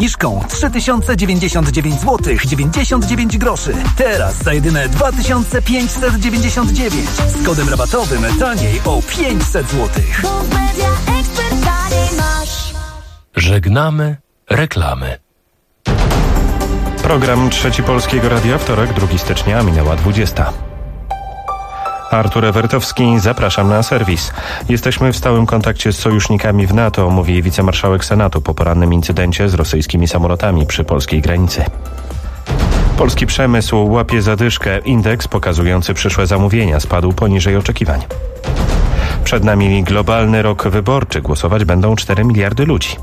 obniżką 3099 zł 99 groszy. Teraz za jedyne 2599 z kodem rabatowym taniej o 500 zł. Żegnamy reklamy. Program Trzeci Polskiego Radia, wtorek, 2 stycznia, minęła 20. Artur Ewertowski, zapraszam na serwis. Jesteśmy w stałym kontakcie z sojusznikami w NATO, mówi wicemarszałek Senatu po porannym incydencie z rosyjskimi samolotami przy polskiej granicy. Polski przemysł łapie zadyszkę. Indeks pokazujący przyszłe zamówienia spadł poniżej oczekiwań. Przed nami globalny rok wyborczy. Głosować będą 4 miliardy ludzi.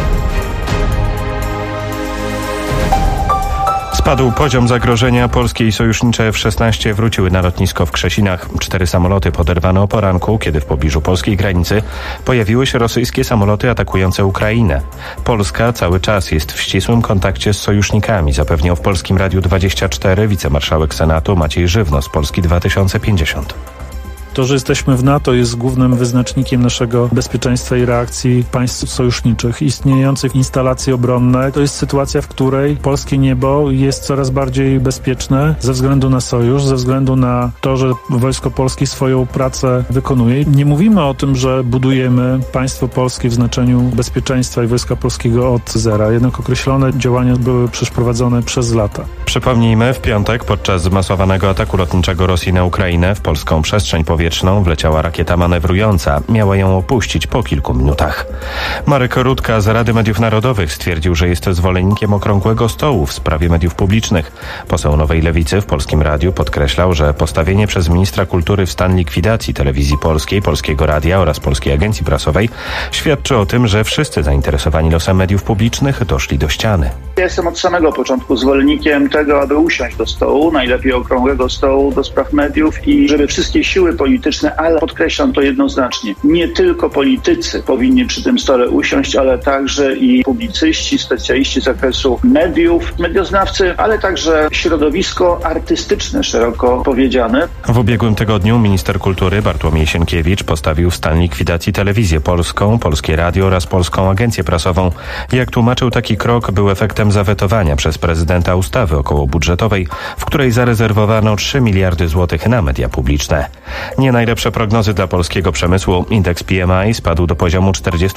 Spadł poziom zagrożenia. Polskie i sojusznicze F-16 wróciły na lotnisko w Krzesinach. 4 samoloty poderwano o poranku, kiedy w pobliżu polskiej granicy pojawiły się rosyjskie samoloty atakujące Ukrainę. Polska cały czas jest w ścisłym kontakcie z sojusznikami, zapewniał w Polskim Radiu 24 wicemarszałek Senatu Maciej Żywno z Polski 2050. To, że jesteśmy w NATO, jest głównym wyznacznikiem naszego bezpieczeństwa i reakcji państw sojuszniczych. Istniejące instalacje obronne to jest sytuacja, w której polskie niebo jest coraz bardziej bezpieczne ze względu na sojusz, ze względu na to, że Wojsko Polskie swoją pracę wykonuje. Nie mówimy o tym, że budujemy państwo polskie w znaczeniu bezpieczeństwa i Wojska Polskiego od zera. Jednak określone działania były przeprowadzone przez lata. Przypomnijmy, w piątek podczas zmasowanego ataku lotniczego Rosji na Ukrainę w polską przestrzeń powietrzną wleciała rakieta manewrująca. Miała ją opuścić po kilku minutach. Marek Rutka z Rady Mediów Narodowych stwierdził, że jest zwolennikiem okrągłego stołu w sprawie mediów publicznych. Poseł Nowej Lewicy w Polskim Radiu podkreślał, że postawienie przez ministra kultury w stan likwidacji Telewizji Polskiej, Polskiego Radia oraz Polskiej Agencji Prasowej świadczy o tym, że wszyscy zainteresowani losem mediów publicznych doszli do ściany. Ja jestem od samego początku zwolennikiem tego, aby usiąść do stołu, najlepiej okrągłego stołu do spraw mediów i żeby wszystkie siły polityczne, ale podkreślam to jednoznacznie, nie tylko politycy powinni przy tym stole usiąść, ale także i publicyści, specjaliści z zakresu mediów, medioznawcy, ale także środowisko artystyczne, szeroko powiedziane. W ubiegłym tygodniu minister kultury Bartłomiej Sienkiewicz postawił w stan likwidacji Telewizję Polską, Polskie Radio oraz Polską Agencję Prasową. Jak tłumaczył, taki krok był efektem zawetowania przez prezydenta ustawy okołobudżetowej, w której zarezerwowano 3 miliardy złotych na media publiczne. Nie najlepsze prognozy dla polskiego przemysłu. Indeks PMI spadł do poziomu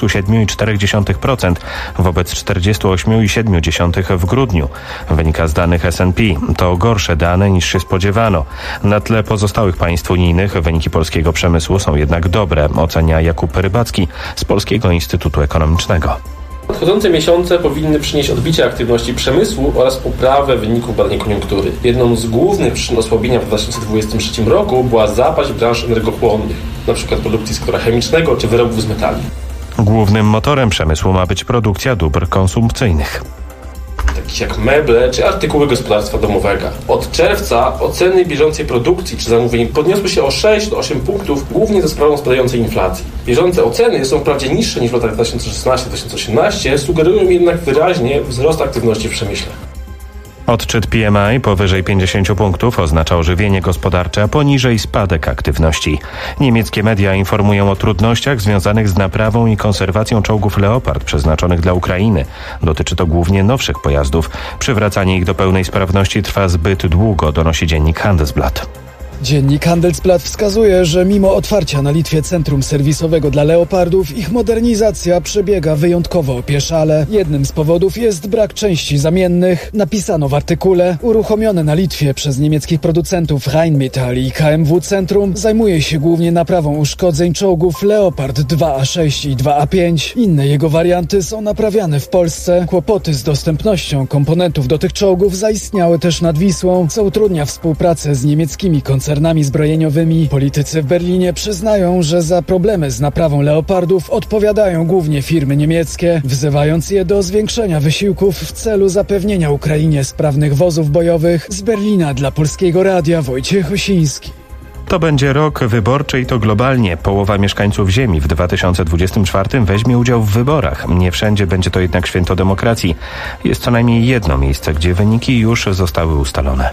47,4% wobec 48,7% w grudniu. Wynika z danych S&P. To gorsze dane niż się spodziewano. Na tle pozostałych państw unijnych wyniki polskiego przemysłu są jednak dobre, ocenia Jakub Rybacki z Polskiego Instytutu Ekonomicznego. Nadchodzące miesiące powinny przynieść odbicie aktywności przemysłu oraz poprawę wyników badań koniunktury. Jedną z głównych przyczyn osłabienia w 2023 roku była zapaść branż energochłonnych, np. produkcji sektora chemicznego czy wyrobów z metali. Głównym motorem przemysłu ma być produkcja dóbr konsumpcyjnych, takich jak meble czy artykuły gospodarstwa domowego. Od czerwca oceny bieżącej produkcji czy zamówień podniosły się o 6 do 8 punktów, głównie za sprawą spadającej inflacji. Bieżące oceny są wprawdzie niższe niż w latach 2016-2018, sugerują jednak wyraźnie wzrost aktywności w przemyśle. Odczyt PMI powyżej 50 punktów oznacza ożywienie gospodarcze, a poniżej spadek aktywności. Niemieckie media informują o trudnościach związanych z naprawą i konserwacją czołgów Leopard przeznaczonych dla Ukrainy. Dotyczy to głównie nowszych pojazdów. Przywracanie ich do pełnej sprawności trwa zbyt długo, donosi dziennik Handelsblatt. Dziennik Handelsblatt wskazuje, że mimo otwarcia na Litwie centrum serwisowego dla Leopardów, ich modernizacja przebiega wyjątkowo opieszale. Jednym z powodów jest brak części zamiennych. Napisano w artykule, uruchomione na Litwie przez niemieckich producentów Rheinmetall i KMW Centrum zajmuje się głównie naprawą uszkodzeń czołgów Leopard 2A6 i 2A5. Inne jego warianty są naprawiane w Polsce. Kłopoty z dostępnością komponentów do tych czołgów zaistniały też nad Wisłą, co utrudnia współpracę z niemieckimi koncernami zbrojeniowymi. Politycy w Berlinie przyznają, że za problemy z naprawą Leopardów odpowiadają głównie firmy niemieckie, wzywając je do zwiększenia wysiłków w celu zapewnienia Ukrainie sprawnych wozów bojowych. Z Berlina dla Polskiego Radia Wojciech Osiński. To będzie rok wyborczy i to globalnie. Połowa mieszkańców Ziemi w 2024 weźmie udział w wyborach. Nie wszędzie będzie to jednak święto demokracji. Jest co najmniej jedno miejsce, gdzie wyniki już zostały ustalone.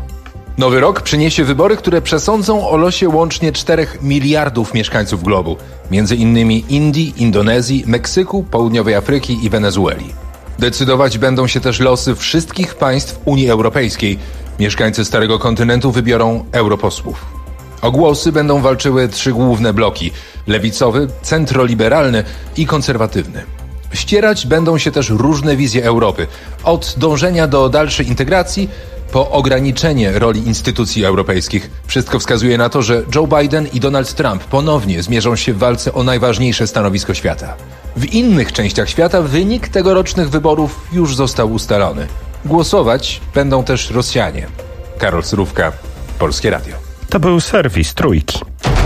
Nowy rok przyniesie wybory, które przesądzą o losie łącznie 4 miliardów mieszkańców globu. Między innymi Indii, Indonezji, Meksyku, Południowej Afryki i Wenezueli. Decydować będą się też losy wszystkich państw Unii Europejskiej. Mieszkańcy Starego Kontynentu wybiorą europosłów. O głosy będą walczyły 3 główne bloki: lewicowy, centroliberalny i konserwatywny. Ścierać będą się też różne wizje Europy, od dążenia do dalszej integracji po ograniczenie roli instytucji europejskich. Wszystko wskazuje na to, że Joe Biden i Donald Trump ponownie zmierzą się w walce o najważniejsze stanowisko świata. W innych częściach świata wynik tegorocznych wyborów już został ustalony. Głosować będą też Rosjanie. Karol Surówka, Polskie Radio. To był serwis Trójki.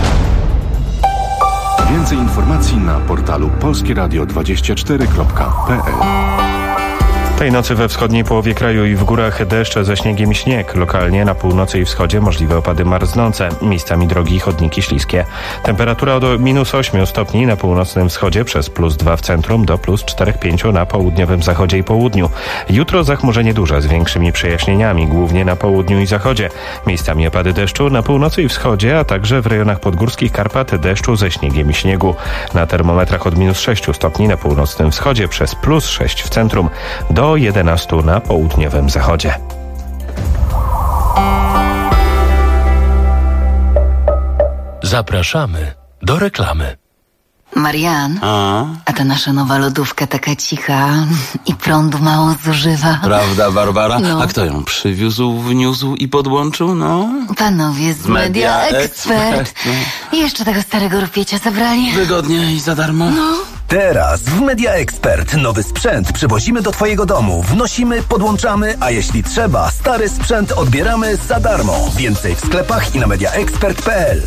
Więcej informacji na portalu polskieradio24.pl. Tej nocy we wschodniej połowie kraju i w górach deszcze ze śniegiem i śnieg. Lokalnie na północy i wschodzie możliwe opady marznące. Miejscami drogi i chodniki śliskie. Temperatura od -8 stopni na północnym wschodzie przez +2 w centrum do +4-5 na południowym zachodzie i południu. Jutro zachmurzenie duże z większymi przejaśnieniami, głównie na południu i zachodzie. Miejscami opady deszczu na północy i wschodzie, a także w rejonach podgórskich Karpat deszczu ze śniegiem i śniegu. Na termometrach od -6 stopni na północnym wschodzie przez +6 w centrum do 11 na południowym zachodzie. Zapraszamy do reklamy. Marian, a ta nasza nowa lodówka taka cicha i prądu mało zużywa. Prawda, Barbara? No. A kto ją przywiózł, wniósł i podłączył, no? Panowie z Media Expert. I jeszcze tego starego rupiecia zabrali. Wygodnie i za darmo. No. Teraz w Media Expert nowy sprzęt przywozimy do Twojego domu. Wnosimy, podłączamy, a jeśli trzeba, stary sprzęt odbieramy za darmo. Więcej w sklepach i na mediaexpert.pl.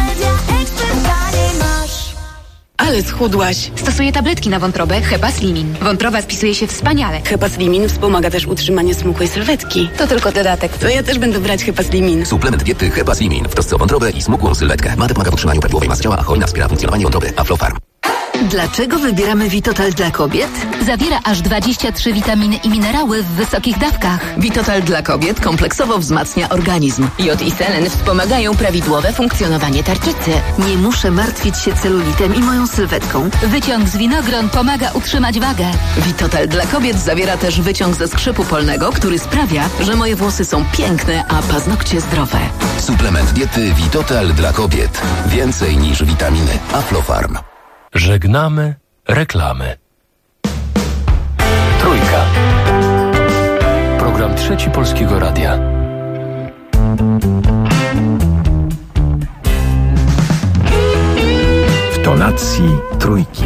Ale schudłaś. Stosuję tabletki na wątrobę Hepaslimin. Wątroba spisuje się wspaniale. Hepaslimin wspomaga też utrzymanie smukłej sylwetki. To tylko dodatek. To ja też będę brać Hepaslimin. Suplement diety Hepaslimin w trosce o wątrobę i smukłą sylwetkę. Mate pomaga w utrzymaniu prawidłowej masy ciała, a hojna wspiera funkcjonowanie wątroby. Aflofarm. Dlaczego wybieramy Vitotal dla kobiet? Zawiera aż 23 witaminy i minerały w wysokich dawkach. Vitotal dla kobiet kompleksowo wzmacnia organizm. Jod i selen wspomagają prawidłowe funkcjonowanie tarczycy. Nie muszę martwić się celulitem i moją sylwetką. Wyciąg z winogron pomaga utrzymać wagę. Vitotal dla kobiet zawiera też wyciąg ze skrzypu polnego, który sprawia, że moje włosy są piękne, a paznokcie zdrowe. Suplement diety Vitotal dla kobiet. Więcej niż witaminy. Aflofarm. Żegnamy reklamy. Trójka. Program Trzeci Polskiego Radia. W tonacji Trójki.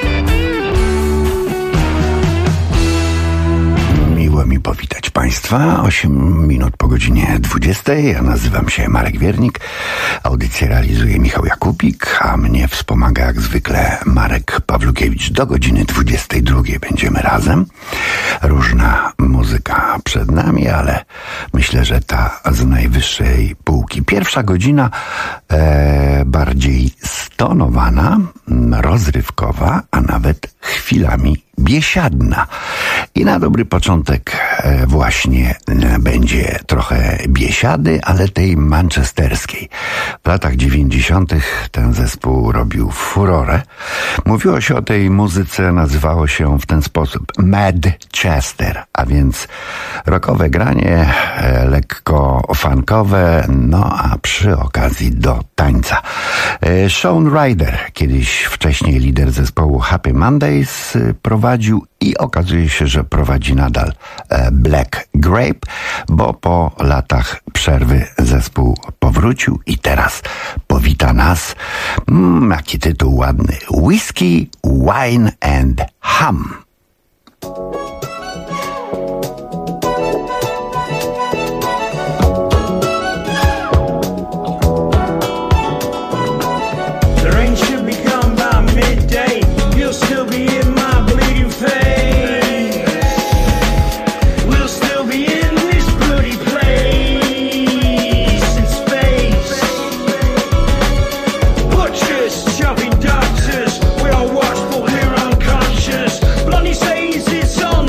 Miło mi powitać Państwa. 8 minut po godzinie 20. Ja nazywam się Marek Wiernik. Audycję realizuje Michał Jakubik, a mnie wspomaga jak zwykle Marek Pawlukiewicz. Do godziny 22 będziemy razem. Różna muzyka przed nami, ale myślę, że ta z najwyższej półki. Pierwsza godzina bardziej stonowana, rozrywkowa, a nawet chwilami biesiadna. I na dobry początek właśnie będzie trochę biesiady, ale tej manchesterskiej. W latach 90. ten zespół robił furorę. Mówiło się o tej muzyce, nazywało się ją w ten sposób Manchester, a więc rockowe granie, lekko funkowe, no a przy okazji do tańca. Shaun Ryder, kiedyś wcześniej lider zespołu Happy Mondays, prowadził i okazuje się, że prowadzi nadal Black Grape, bo po latach przerwy zespół powrócił i teraz powita nas, jaki tytuł ładny, Whiskey, Wine and Ham. Chopping doctors, we are watchful here unconscious. Bloody says it's on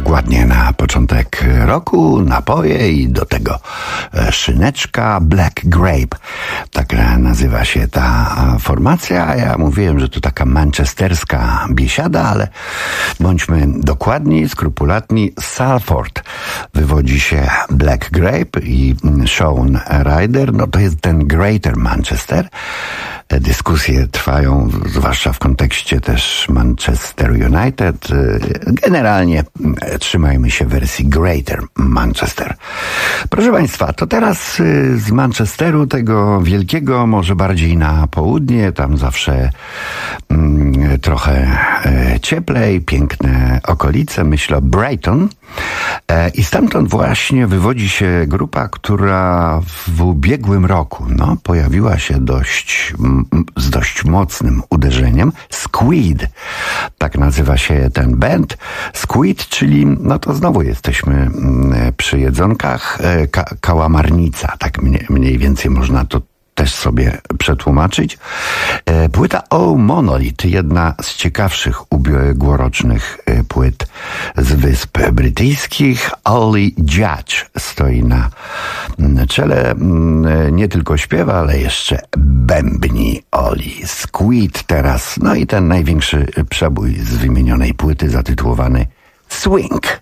Dokładnie na początek roku napoje i do tego szyneczka Black Grape. Tak nazywa się ta formacja. Ja mówiłem, że to taka manchesterska biesiada, ale bądźmy dokładni, skrupulatni. Salford wywodzi się Black Grape i Shaun Ryder. No to jest ten Greater Manchester. Dyskusje trwają, zwłaszcza w kontekście też Manchester United. Generalnie trzymajmy się wersji Greater Manchester. Proszę Państwa, to teraz z Manchesteru, tego wielkiego, może bardziej na południe, tam zawsze trochę cieplej, piękne okolice, myślę o Brighton. I stamtąd właśnie wywodzi się grupa, która w ubiegłym roku pojawiła się z dość mocnym uderzeniem. Squid, tak nazywa się ten band. Squid, czyli, to znowu jesteśmy przy jedzonkach, kałamarnica, tak mniej więcej można to też sobie przetłumaczyć. Płyta Oh Monolith, jedna z ciekawszych ubiegłorocznych płyt z Wysp Brytyjskich. Ollie Judge stoi na czele. Nie tylko śpiewa, ale jeszcze bębni Ollie. Squid teraz, i ten największy przebój z wymienionej płyty zatytułowany Swing.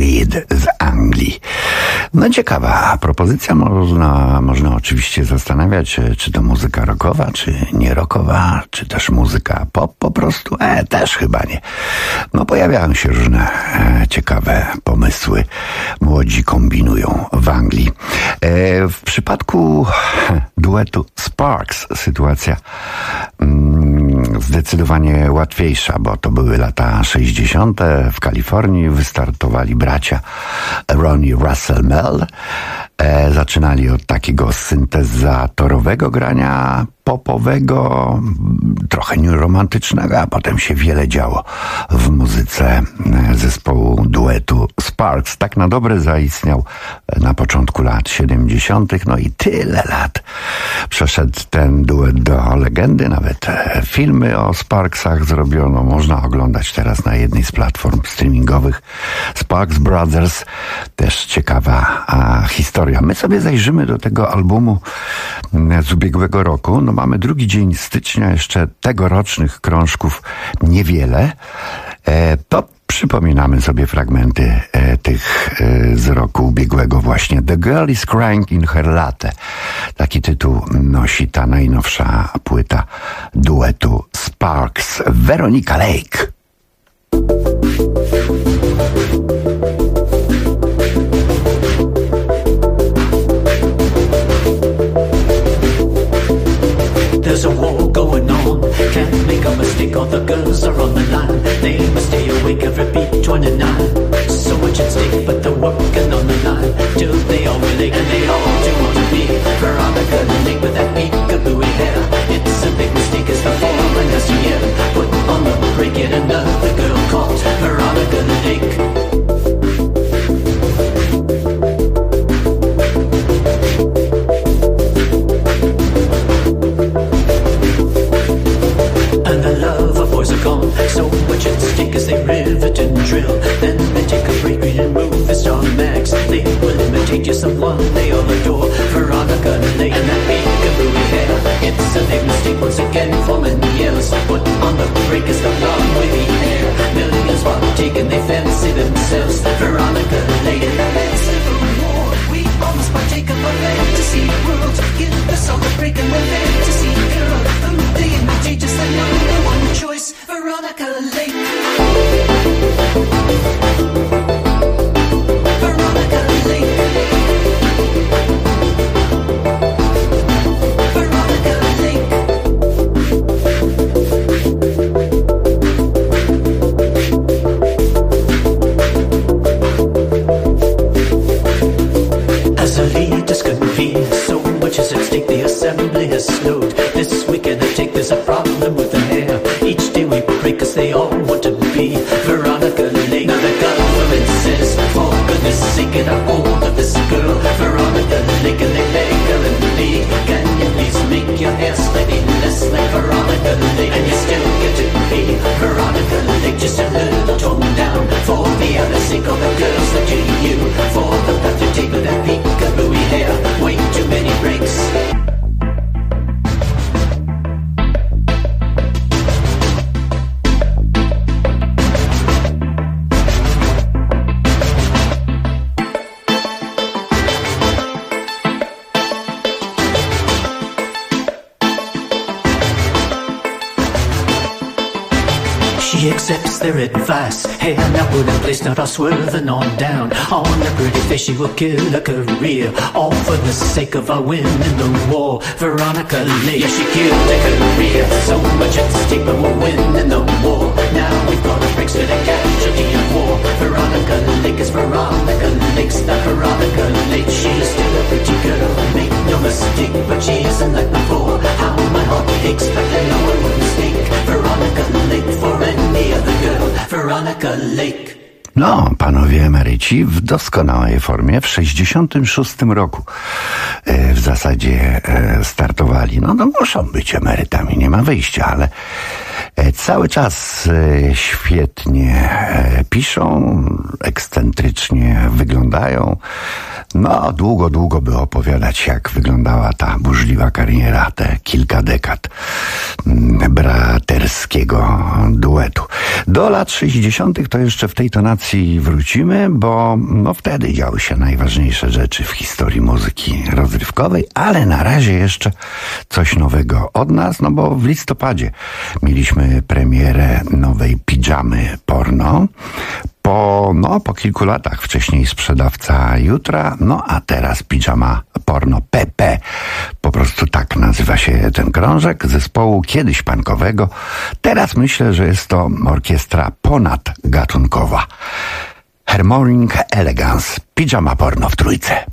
Reed z Anglii. No ciekawa propozycja, można oczywiście zastanawiać, czy to muzyka rockowa, czy nie rockowa, czy też muzyka pop po prostu. Też chyba nie. No pojawiają się różne ciekawe pomysły. Młodzi kombinują w Anglii. W przypadku duetu Sparks sytuacja zdecydowanie łatwiejsza, bo to były lata 60. W Kalifornii wystartowali bracia Ronnie Russell Mel. Zaczynali od takiego syntezatorowego grania popowego, trochę romantycznego, a potem się wiele działo w muzyce zespołu duetu Sparks. Tak na dobre zaistniał na początku lat 70. No i tyle lat przeszedł ten duet do legendy. Nawet filmy o Sparksach zrobiono. Można oglądać teraz na jednej z platform streamingowych. Sparks Brothers. Też ciekawa historia. My sobie zajrzymy do tego albumu z ubiegłego roku. No mamy drugi dzień stycznia, jeszcze tegorocznych krążków niewiele. To przypominamy sobie fragmenty tych z roku ubiegłego właśnie. The Girl is Crying in Her Latte. Taki tytuł nosi ta najnowsza płyta duetu Sparks. Veronica Lake. There's a war going on, can't make a mistake, all the girls are on the line. They must stay awake every beat 29. So much at stake, but they're working on the line till they all relate, and they all do want to be Veronica Lake with that peekaboo hair. It's a big mistake, it's the foreign SEM. Put on the break, yet another girl called Veronica Lake. So much at stake as they rivet and drill. Then they take a break and move the star max. They will imitate you someone they all adore. Veronica Lake and that peekaboo hair. It's a big mistake once again, Foreman yells. Put on the break is the wrong with the air. Millions want taken, they fancy themselves Veronica Lake. In the midst of a war, we almost partake of a fantasy world. Give us all a break and we're fantasy girl. They imitate just the number one choice. Veronica Lake. Veronica Lake. Veronica Lake. As the leaders convene, so much is at stake, the assembly has slowed. This weekend I take there's a problem with the hair. Each day we break cause they all want to be Veronica Lake. Now the government says, for goodness sake, get a hold of this girl Veronica Lake. And they beg her and plead, can you please make your hair slightly less like Veronica Lake? And you still get to be Veronica Lake, just a little toned down. For the other sake of the girls that do you, for the path to take with that peekaboo hair. Way too many breaks. She accepts their advice. Hey, now put in place, not all swerving on down. On her pretty face, she will kill a career, all for the sake of our win in the war. Veronica Lake, yeah, she killed a career. So much at stake, but we'll win in the war. Now we've got a breaks to the casualty of war. Veronica Lake is Veronica Lake's not Veronica Lake. She's still a pretty girl, make no mistake, but she isn't like before. How my heart aches, but I know I wouldn't mistake Veronica Lake for any other girl. Veronica Lake. No, panowie emeryci w doskonałej formie w 66 roku w zasadzie startowali. No muszą być emerytami, nie ma wyjścia, ale cały czas świetnie piszą, ekscentrycznie wyglądają. No, długo by opowiadać, jak wyglądała ta burzliwa kariera, te kilka dekad braterskiego duetu. Do lat 60. to jeszcze w tej tonacji wrócimy, bo no wtedy działy się najważniejsze rzeczy w historii muzyki rozrywkowej, ale na razie jeszcze coś nowego od nas, no bo w listopadzie mieliśmy premierę nowej pidżamy porno. Po kilku latach wcześniej Sprzedawca Jutra, no a teraz Pidżama Porno PP. Po prostu tak nazywa się ten krążek zespołu kiedyś punkowego. Teraz myślę, że jest to orkiestra ponadgatunkowa. Harmonic Elegance, Pidżama Porno w trójce.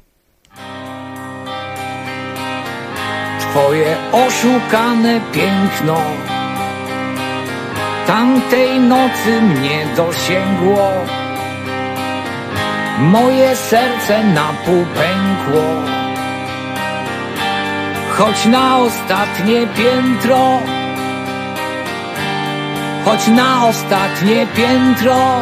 Twoje oszukane piękno tamtej nocy mnie dosięgło. Moje serce na pół pękło, choć na ostatnie piętro, choć na ostatnie piętro.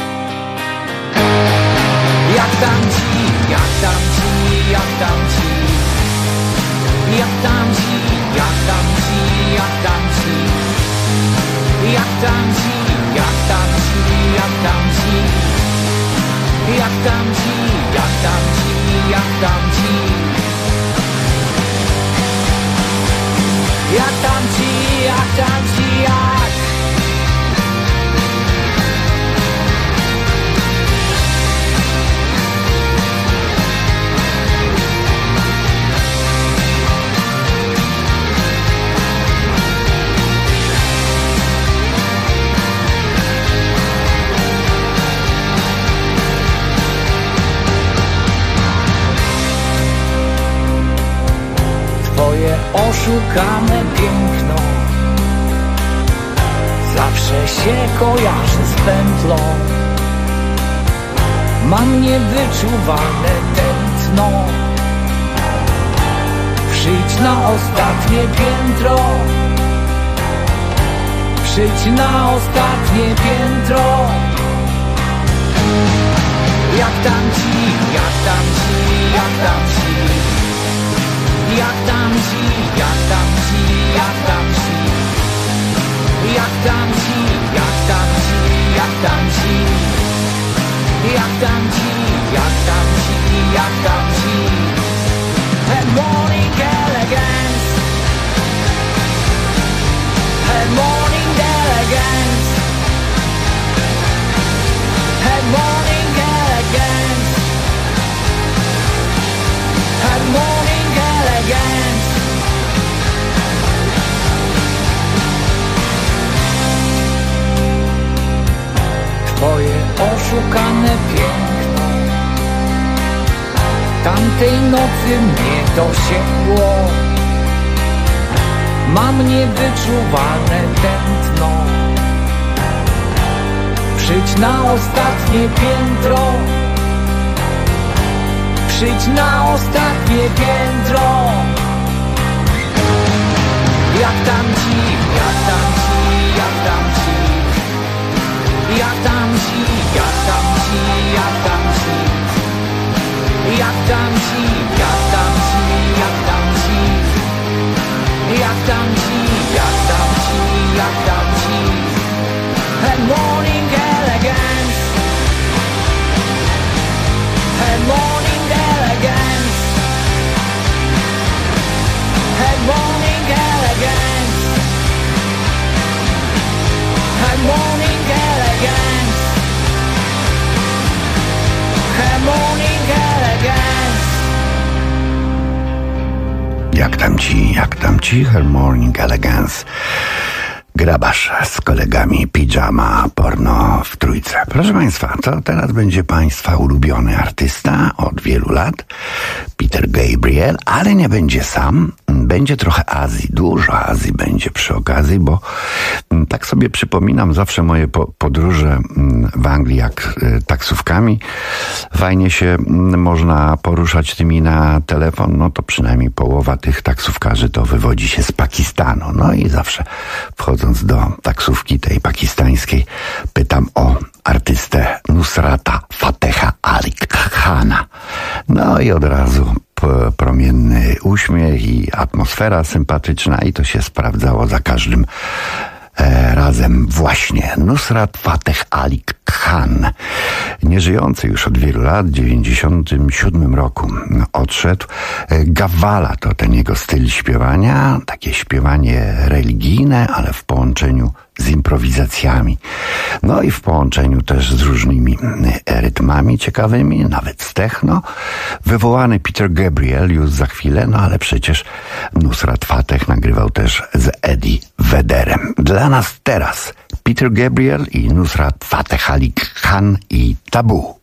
Jak tam ci, jak tam ci, jak tam ci, jak tam ci, jak tam ci, jak tam ci, jak tam ci, jak tam ci, jak tam ci, jak tam ci, jak tam ci, jak tam ci, jak tam ci, jak tam ci, jak. Twoje oszukane piękno zawsze się kojarzy z pętlą. Mam niewyczuwane tętno. Przyjdź na ostatnie piętro, przyjdź na ostatnie piętro. Jak tam ci, jak tam ci, jak tam ci, jak tam ci, jak tam ci, jak tam ci, jak tam ci, jak tam ci, jak tam ci, jak tam ci, jak tam ci, jak tam ci. Harmonic elegance, harmonic elegance, harmonic elegance, harmonic elegance. Twoje oszukane piękno tamtej nocy mnie dosięgło. Mam niewyczuwane tętno. Przyjdź na ostatnie piętro, przyjdź na ostatnie piętro. Jak tam ci, jak tam ci, jak tam ci, jak tam ci, jak tam ci, jak tam ci, jak tam ci, jak tam ci, jak tam ci, jak tam ci, jak tam ci, jak tam ci. Harmonic elegance, harmonic elegance, harmonic elegance, harmonic elegance, harmonic elegance. Jak tam ci, Harmonic Elegance. Grabarz z kolegami, Pidżama Porno w trójce. Proszę Państwa, to teraz będzie Państwa ulubiony artysta od wielu lat, Peter Gabriel, ale nie będzie sam. Będzie trochę Azji, dużo Azji będzie przy okazji, bo tak sobie przypominam zawsze moje podróże w Anglii jak taksówkami. Fajnie się można poruszać tymi na telefon, no to przynajmniej połowa tych taksówkarzy to wywodzi się z Pakistanu. No i zawsze wchodząc wsiadając do taksówki tej pakistańskiej, pytam o artystę Nusrata Fateha Ali Khana. No i od razu promienny uśmiech i atmosfera sympatyczna i to się sprawdzało za każdym razem. Właśnie Nusrat Fateh Ali Khan, nieżyjący już od wielu lat, w 1997 roku odszedł. Gawala to ten jego styl śpiewania, takie śpiewanie religijne, ale w połączeniu z improwizacjami. No i w połączeniu też z różnymi rytmami ciekawymi, nawet z techno. Wywołany Peter Gabriel już za chwilę, no ale przecież Nusrat Fateh nagrywał też z Eddie Vedderem. Dla nas teraz Peter Gabriel i Nusrat Fateh Ali Khan i Tabu.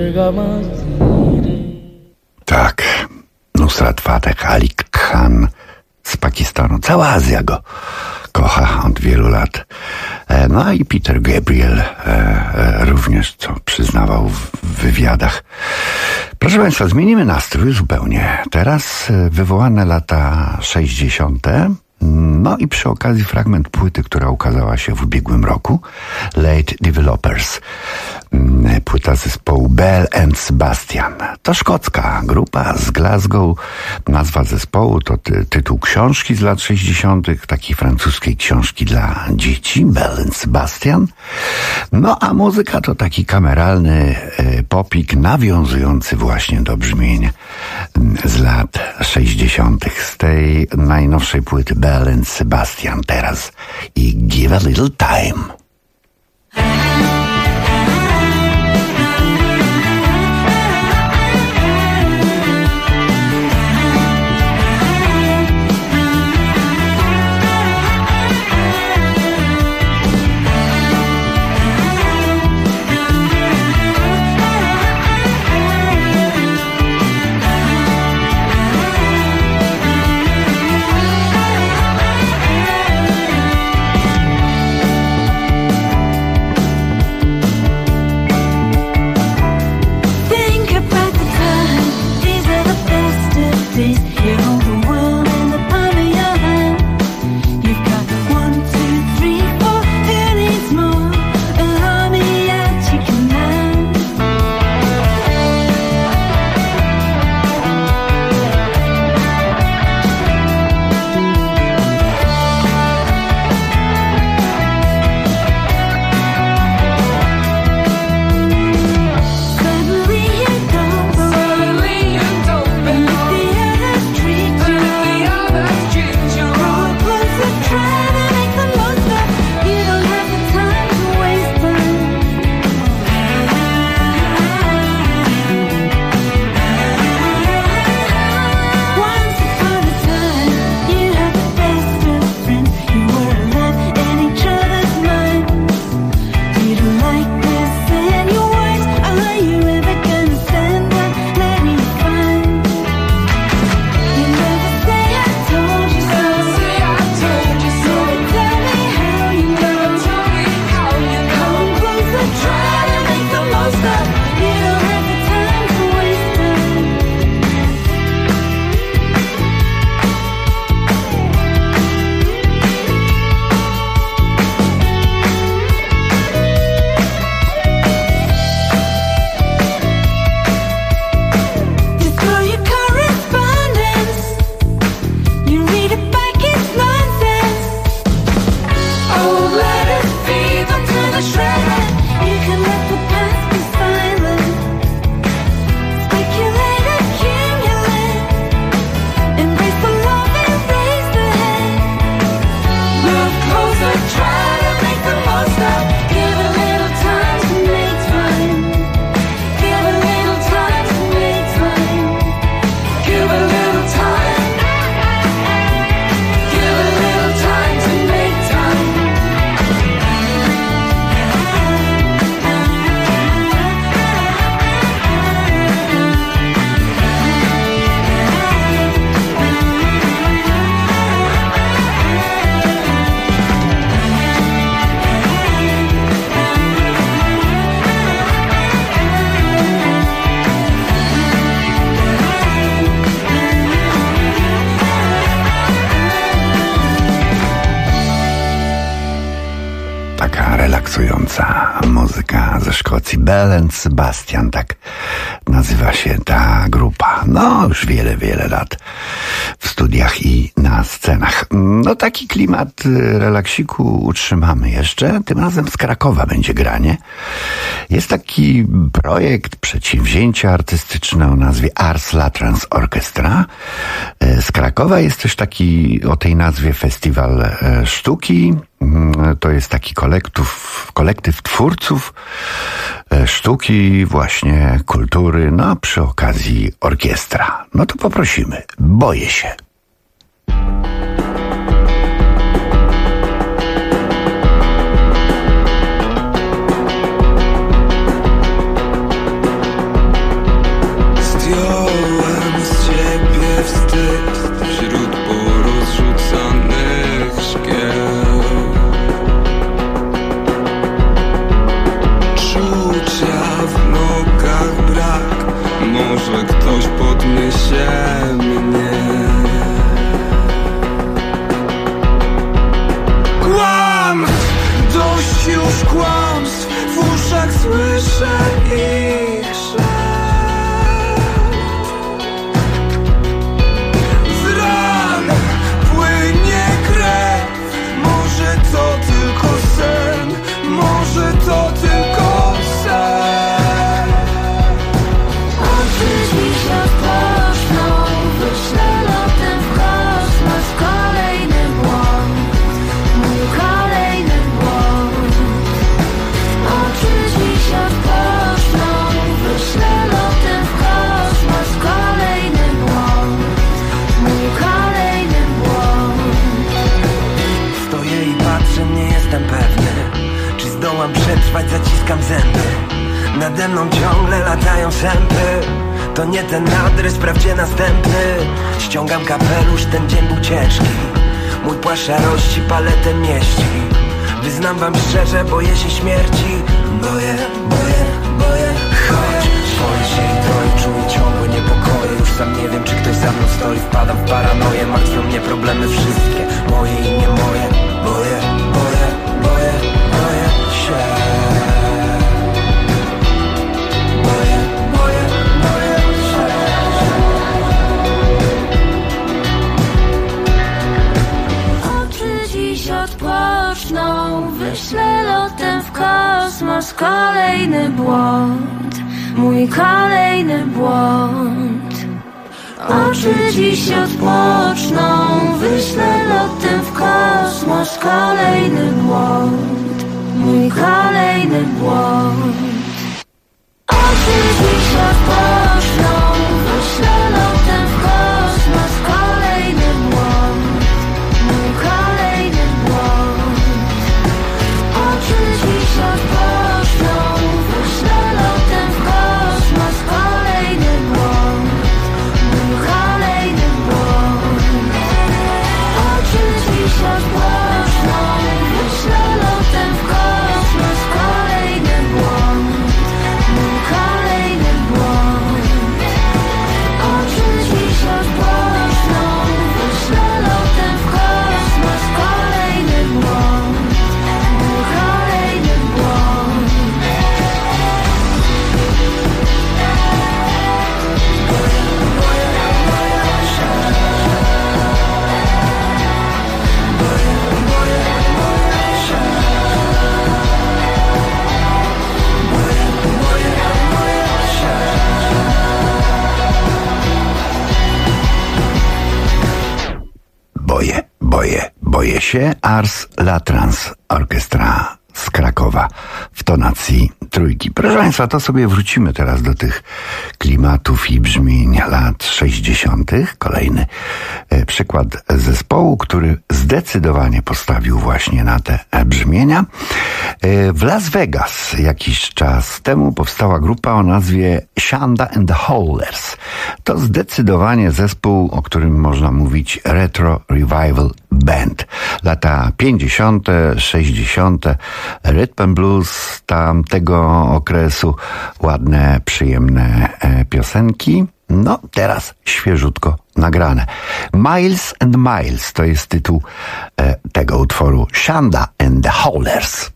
Tak, Nusrat Fateh Ali Khan z Pakistanu. Cała Azja go kocha od wielu lat. No i Peter Gabriel również, co przyznawał w wywiadach. Proszę Państwa, zmienimy nastrój zupełnie. Teraz wywołane lata 60. No i przy okazji fragment płyty, która ukazała się w ubiegłym roku, Late Developers. Płyta zespołu Belle and Sebastian. To szkocka grupa z Glasgow. Nazwa zespołu to tytuł książki z lat 60., takiej francuskiej książki dla dzieci, Belle and Sebastian. No a muzyka to taki kameralny popik nawiązujący właśnie do brzmień z lat 60. Z tej najnowszej płyty Belle and Sebastian teraz i Give a Little Time. relaksująca muzyka ze Szkocji. Belle and Sebastian, tak nazywa się ta grupa. No, już wiele, wiele lat w studiach i na scenach. No, taki klimat relaksiku utrzymamy jeszcze. Tym razem z Krakowa będzie granie. Jest taki projekt, przedsięwzięcie artystyczne o nazwie Ars Latrans Orchestra. Z Krakowa jest też taki o tej nazwie Festiwal Sztuki. To jest taki kolektyw twórców sztuki, właśnie kultury, no przy okazji orkiestra. No to poprosimy. Boję się. ściskam zęby. Nade mną ciągle latają sępy. To nie ten adres, sprawdźcie następny. Ściągam kapelusz, ten dzień był ciężki. Mój płaszcz szarości paletę mieści. Wyznam wam szczerze, boję się śmierci. Boję. Choć boję się i trochę czuję ciągłe niepokoje. Już sam nie wiem, czy ktoś za mną stoi. Wpadam w paranoję, martwią mnie problemy wszystkie, moje i nie moje. Boję się. Oczy dziś odpoczną, wyślę lotem w kosmos. Kolejny błąd, mój kolejny błąd. Oczy dziś odpoczną, wyślę lotem w kosmos. Kolejny błąd, mój kolejny błąd. Oczy dziś odpoczną, wyślę lotem w kosmos. Kolejny błąd, mój kolejny błąd. Oczy dziś odpoczną, wyślę lotem w kosmos. Kolejny błąd, mój kolejny błąd. Oczy dziś odpoczną, wyślę lotem w kosmos. Kolejny błąd, mój kolejny błąd. Oczy dziś odpoczną, wyślę lotem w kosmos. Kolejny błąd, mój kolejny błąd. Boję się. Ars Latrans, orkiestra z Krakowa w tonacji trójki. Proszę Państwa, to sobie wrócimy teraz do tych klimatów i brzmień lat 60. Kolejny przykład zespołu, który zdecydowanie postawił właśnie na te brzmienia. W Las Vegas jakiś czas temu powstała grupa o nazwie Shanda and the Howlers. To zdecydowanie zespół, o którym można mówić retro revival band. Lata 50., 60., rhythm and blues tamtego okresu, ładne, przyjemne piosenki. No, teraz świeżutko nagrane. Miles and Miles to jest tytuł tego utworu. Shanda and the Howlers.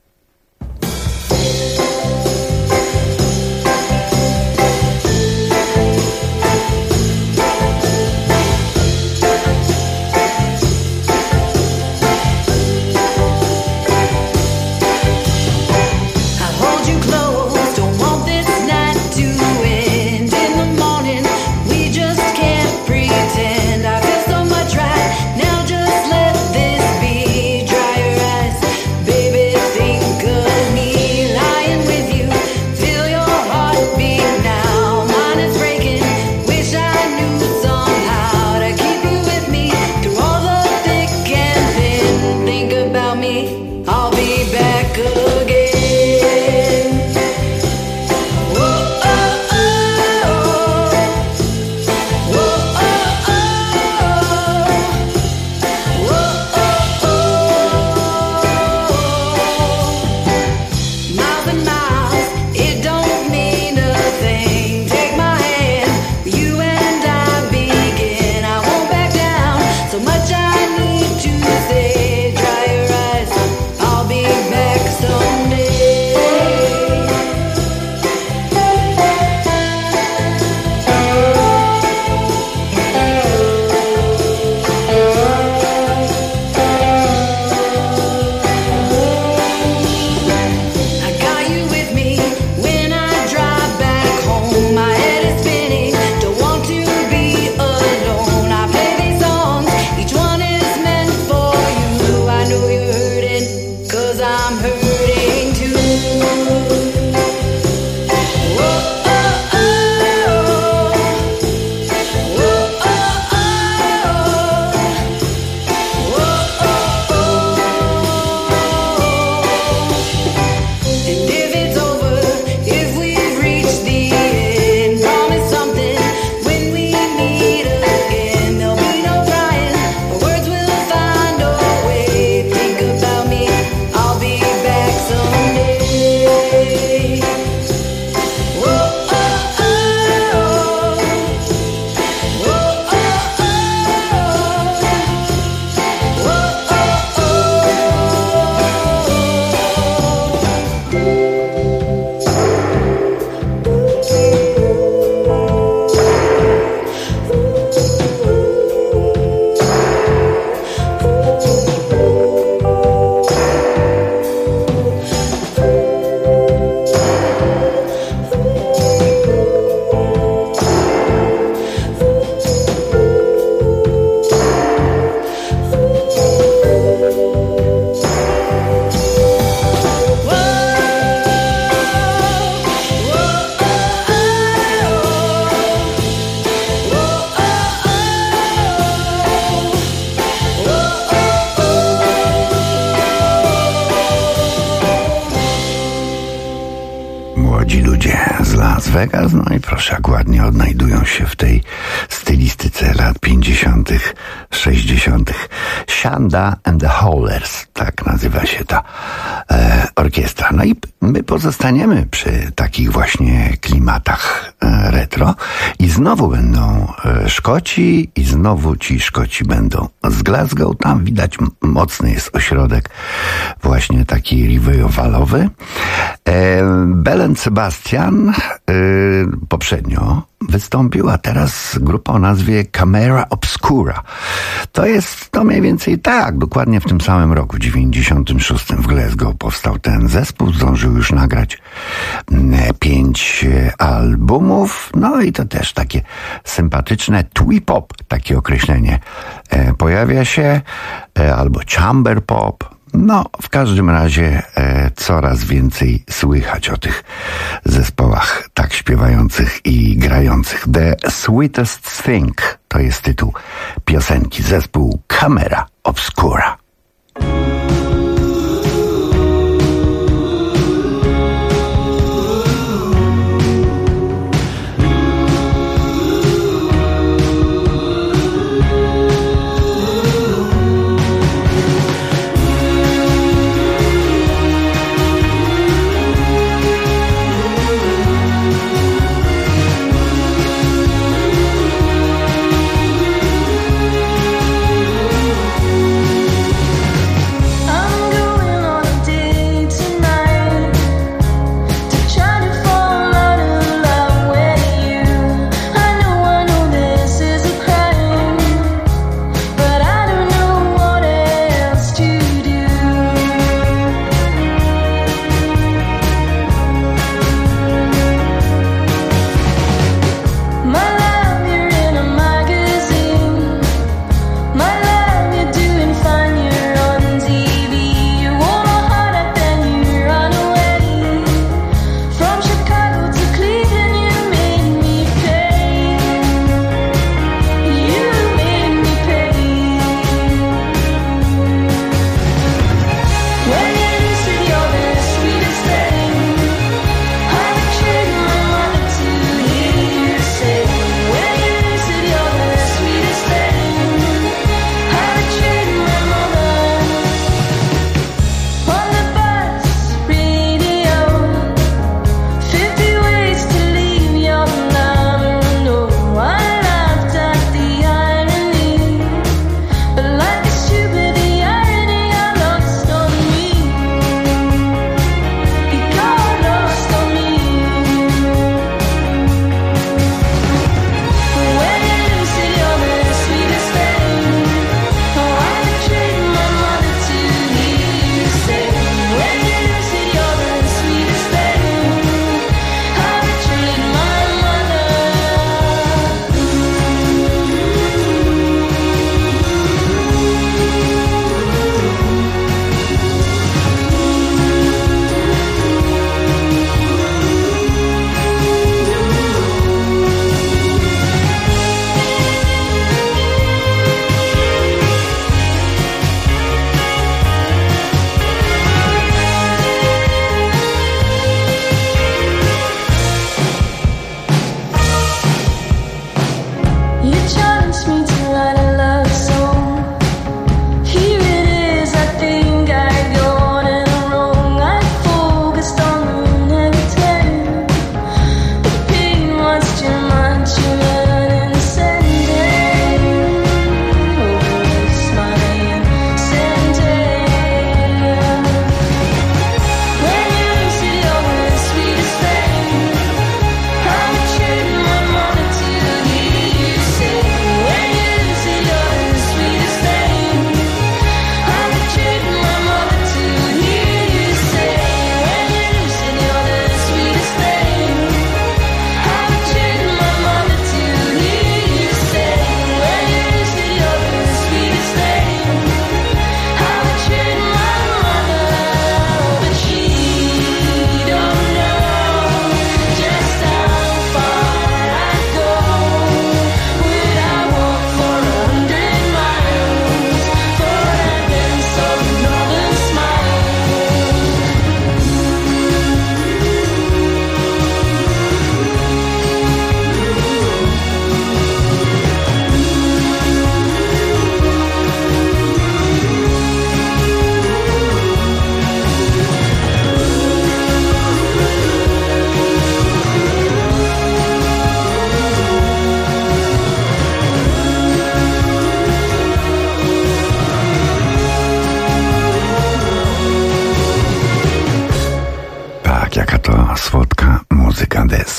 Now just let this be. Dry your eyes, baby, think Vegas, no i proszę, jak ładnie odnajdują się w tej stylistyce lat 50., 60. Shanda and the Howlers, tak nazywa się ta orkiestra. No i my pozostaniemy przy takich właśnie klimatach retro i znowu będą Szkoci i znowu ci Szkoci będą z Glasgow. Tam widać mocny jest ośrodek właśnie taki rivejowalowy. Belle & Sebastian poprzednio wystąpił, a teraz grupa o nazwie Camera Obscura. To jest to mniej więcej tak, dokładnie w tym samym roku, w 96 w Glasgow powstał ten zespół, zdążył już nagrać 5 albumów, no i to też takie sympatyczne twee pop, takie określenie pojawia się, albo chamber pop. No, w każdym razie coraz więcej słychać o tych zespołach tak śpiewających i grających. The Sweetest Thing to jest tytuł piosenki, zespół Camera Obscura.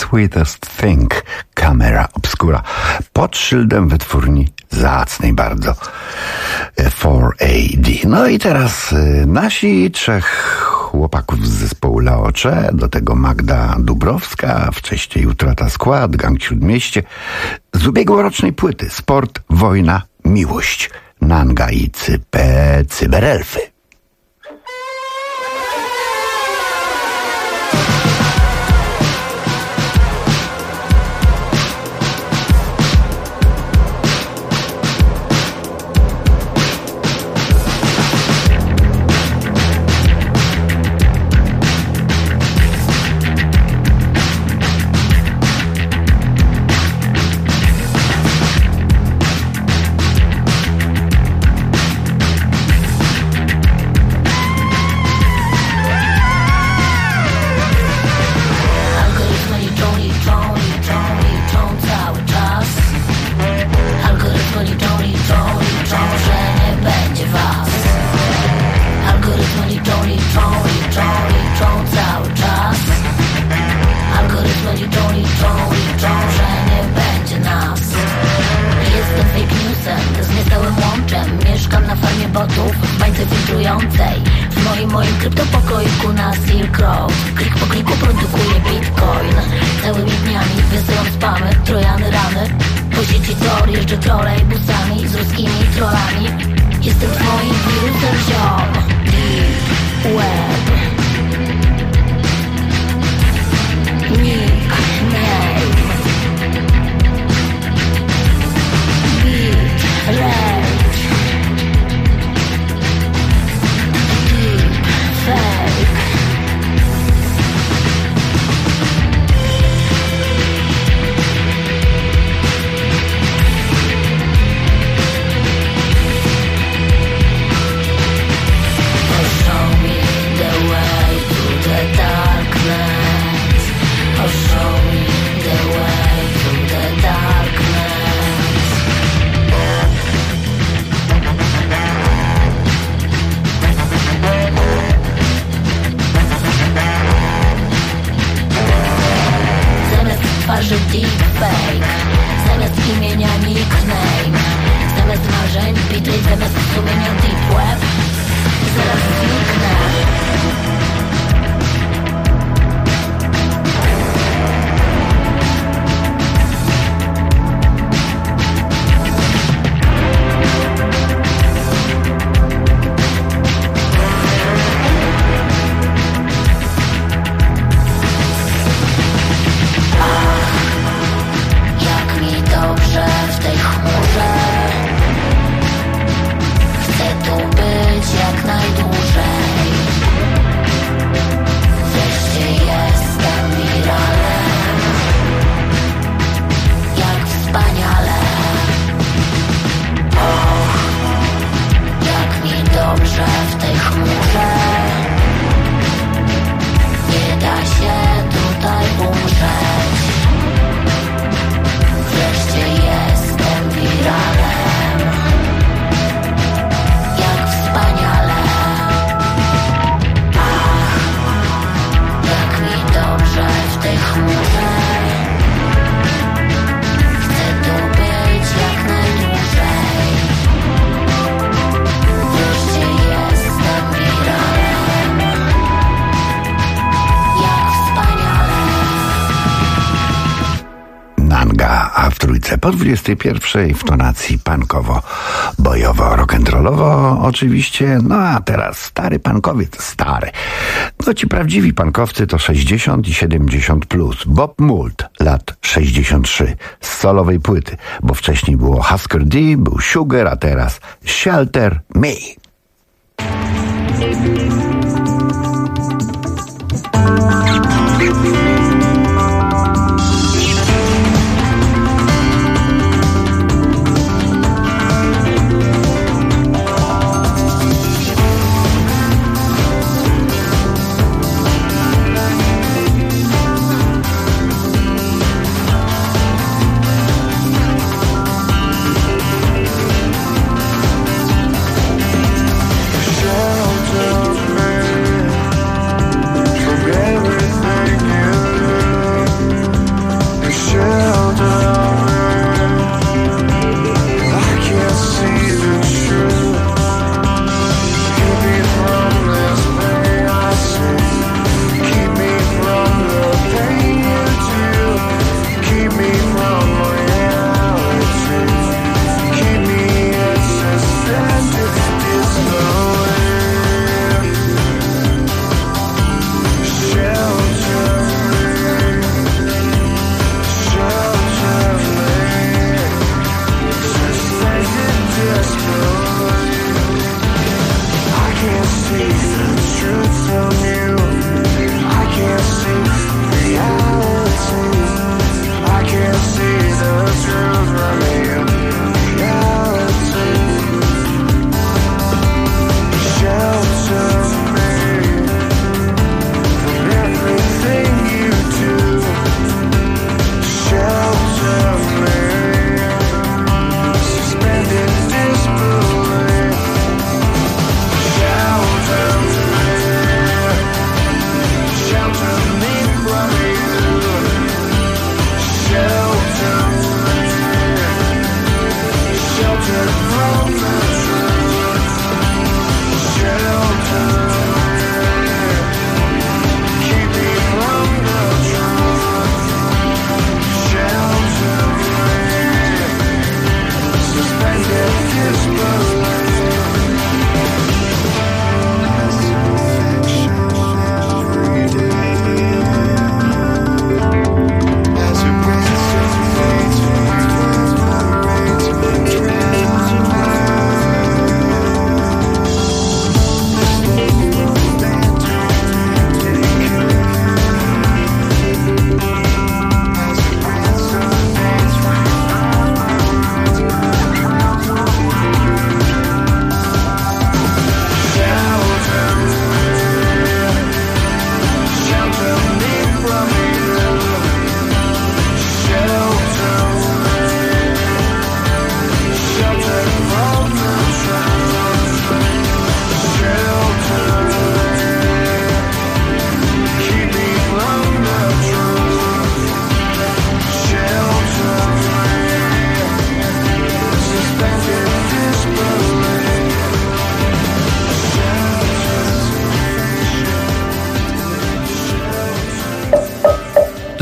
Sweetest Thing, Camera Obscura, pod szyldem wytwórni zacnej bardzo 4AD. No i teraz nasi trzech chłopaków z zespołu Laocze, do tego Magda Dubrowska, wcześniej Utrata Skład, Gang Śródmieście, z ubiegłorocznej płyty Sport, Wojna, Miłość, Nanga i Cyberelfy. Po 21 w tonacji punkowo-bojowo-rock'n'rollowo oczywiście, no a teraz stary punkowiec, stary. No ci prawdziwi punkowcy to 60 i 70 plus. Bob Mould, lat 63, z solowej płyty, bo wcześniej było Husker D, był Sugar, a teraz Shelter Me. Shelter me from everything you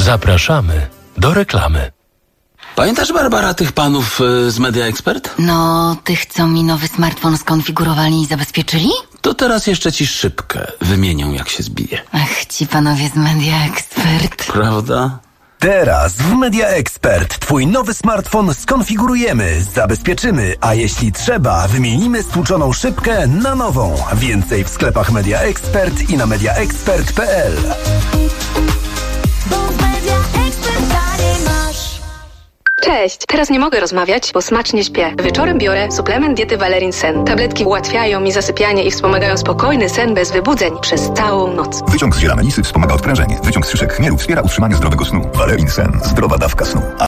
Zapraszamy do reklamy. Pamiętasz, Barbara, tych panów z Media Expert? No, tych, co mi nowy smartfon skonfigurowali i zabezpieczyli? To teraz jeszcze ci szybkę wymienią, jak się zbije. Ach, ci panowie z Media Expert. Prawda? Teraz w Media Expert twój nowy smartfon skonfigurujemy, zabezpieczymy, a jeśli trzeba, wymienimy stłuczoną szybkę na nową. Więcej w sklepach Media Expert i na mediaexpert.pl. Cześć, teraz nie mogę rozmawiać, bo smacznie śpię. Wieczorem biorę suplement diety Valerin Sen. Tabletki ułatwiają mi zasypianie i wspomagają spokojny sen bez wybudzeń przez całą noc. Wyciąg z ziela melisy wspomaga odprężenie. Wyciąg z szyszek chmielu wspiera utrzymanie zdrowego snu. Valerin Sen. Zdrowa dawka snu.